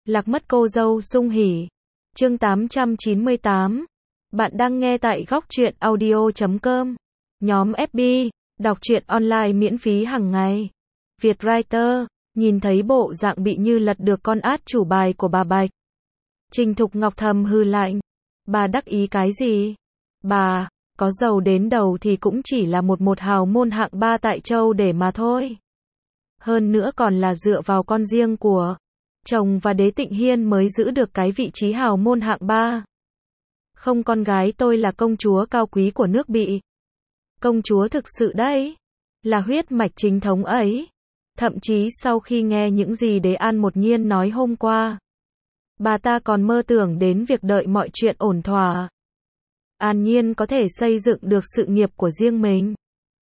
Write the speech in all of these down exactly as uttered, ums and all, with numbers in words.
Lạc mất cô dâu sung hỉ. Chương tám trăm chín mươi tám. Bạn đang nghe tại góc truyện audio chấm com. Nhóm ép bê, đọc truyện online miễn phí hàng ngày. Vietwriter, nhìn thấy bộ dạng bị như lật được con át chủ bài của bà Bạch. Trình Thục Ngọc thầm hừ lạnh. Bà đắc ý cái gì? Bà, có giàu đến đầu thì cũng chỉ là một một hào môn hạng ba tại châu để mà thôi. Hơn nữa còn là dựa vào con riêng của chồng và Đế Tịnh Hiên mới giữ được cái vị trí hào môn hạng ba. Không, con gái tôi là công chúa cao quý của nước Bị. Công chúa thực sự đấy. Là huyết mạch chính thống ấy. Thậm chí sau khi nghe những gì Đế An một nhiên nói hôm qua, bà ta còn mơ tưởng đến việc đợi mọi chuyện ổn thỏa, An Nhiên có thể xây dựng được sự nghiệp của riêng mình.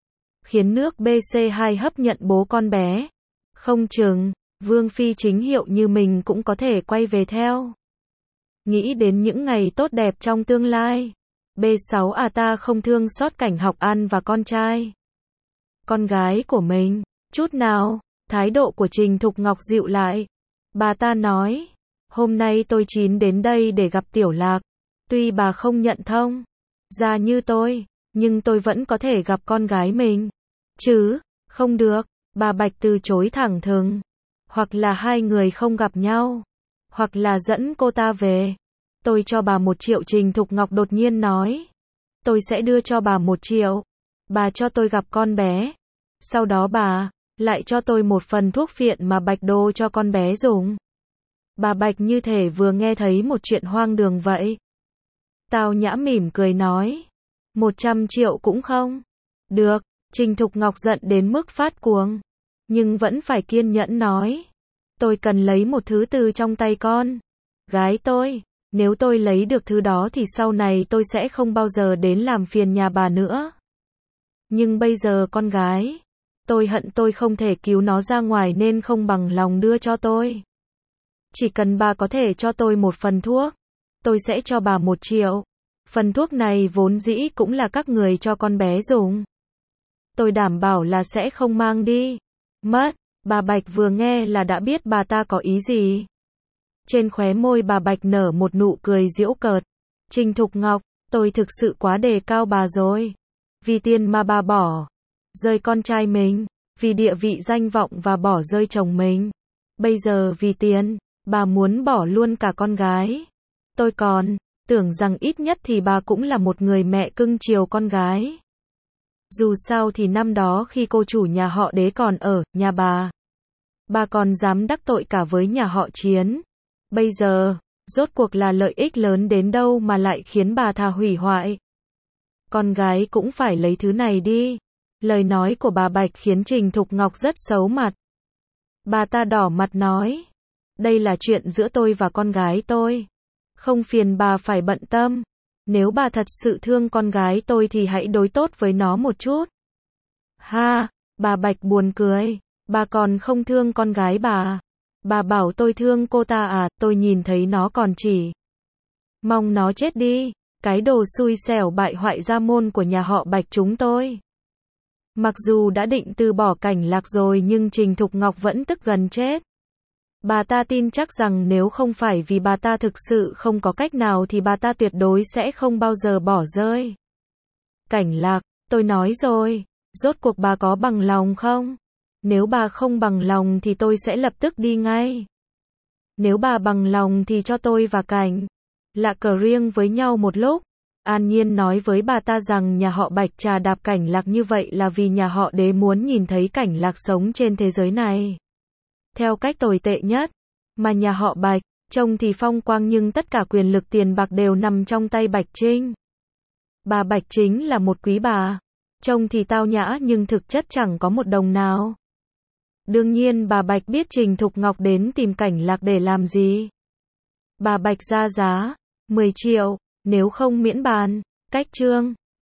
Khiến nước bê xê hai hấp nhận bố con bé. Không chừng, Vương Phi chính hiệu như mình cũng có thể quay về theo. Nghĩ đến những ngày tốt đẹp trong tương lai. bê sáu à ta không thương xót cảnh Học An và con trai, con gái của mình chút nào. Thái độ của Trình Thục Ngọc dịu lại. Bà ta nói, hôm nay tôi chín đến đây để gặp Tiểu Lạc. Tuy bà không nhận thông ra như tôi, nhưng tôi vẫn có thể gặp con gái mình. Chứ, không được. Bà Bạch từ chối thẳng thừng. Hoặc là hai người không gặp nhau, hoặc là dẫn cô ta về. Tôi cho bà một triệu, Trình Thục Ngọc đột nhiên nói. Tôi sẽ đưa cho bà một triệu. Bà cho tôi gặp con bé. Sau đó bà lại cho tôi một phần thuốc phiện mà Bạch đô cho con bé dùng. Bà Bạch như thể vừa nghe thấy một chuyện hoang đường vậy. Tao Nhã mỉm cười nói. Một trăm triệu cũng không được. Trình Thục Ngọc giận đến mức phát cuồng, nhưng vẫn phải kiên nhẫn nói. Tôi cần lấy một thứ từ trong tay con gái tôi. Nếu tôi lấy được thứ đó thì sau này tôi sẽ không bao giờ đến làm phiền nhà bà nữa. Nhưng bây giờ con gái tôi hận tôi không thể cứu nó ra ngoài nên không bằng lòng đưa cho tôi. Chỉ cần bà có thể cho tôi một phần thuốc, tôi sẽ cho bà một triệu. Phần thuốc này vốn dĩ cũng là các người cho con bé dùng. Tôi đảm bảo là sẽ không mang đi mất. Bà Bạch vừa nghe là đã biết bà ta có ý gì. Trên khóe môi bà Bạch nở một nụ cười giễu cợt. Trình Thục Ngọc, tôi thực sự quá đề cao bà rồi. Vì tiền mà bà bỏ rơi con trai mình, vì địa vị danh vọng và bỏ rơi chồng mình. Bây giờ vì tiền, bà muốn bỏ luôn cả con gái. Tôi còn tưởng rằng ít nhất thì bà cũng là một người mẹ cưng chiều con gái. Dù sao thì năm đó khi cô chủ nhà họ Đế còn ở nhà bà, bà còn dám đắc tội cả với nhà họ Chiến. Bây giờ, rốt cuộc là lợi ích lớn đến đâu mà lại khiến bà thà hủy hoại. Con gái cũng phải lấy thứ này đi. Lời nói của bà Bạch khiến Trình Thục Ngọc rất xấu mặt. Bà ta đỏ mặt nói. Đây là chuyện giữa tôi và con gái tôi. Không phiền bà phải bận tâm. Nếu bà thật sự thương con gái tôi thì hãy đối tốt với nó một chút. Ha, bà Bạch buồn cười. Bà còn không thương con gái bà. Bà bảo tôi thương cô ta à, tôi nhìn thấy nó còn chỉ mong nó chết đi. Cái đồ xui xẻo bại hoại gia môn của nhà họ Bạch chúng tôi. Mặc dù đã định từ bỏ Cảnh Lạc rồi nhưng Trình Thục Ngọc vẫn tức gần chết. Bà ta tin chắc rằng nếu không phải vì bà ta thực sự không có cách nào thì bà ta tuyệt đối sẽ không bao giờ bỏ rơi Cảnh Lạc. Tôi nói rồi, rốt cuộc bà có bằng lòng không? Nếu bà không bằng lòng thì tôi sẽ lập tức đi ngay. Nếu bà bằng lòng thì cho tôi và Cảnh Lạc cờ riêng với nhau một lúc. An Nhiên nói với bà ta rằng nhà họ Bạch trà đạp Cảnh Lạc như vậy là vì nhà họ Đế muốn nhìn thấy Cảnh Lạc sống trên thế giới này theo cách tồi tệ nhất. Mà nhà họ Bạch, trông thì phong quang nhưng tất cả quyền lực tiền bạc đều nằm trong tay Bạch Trinh. Bà Bạch chính là một quý bà. Trông thì tao nhã nhưng thực chất chẳng có một đồng nào. Đương nhiên bà Bạch biết Trình Thục Ngọc đến tìm Cảnh Lạc để làm gì. Bà Bạch ra giá mười triệu, nếu không miễn bàn. Cách chương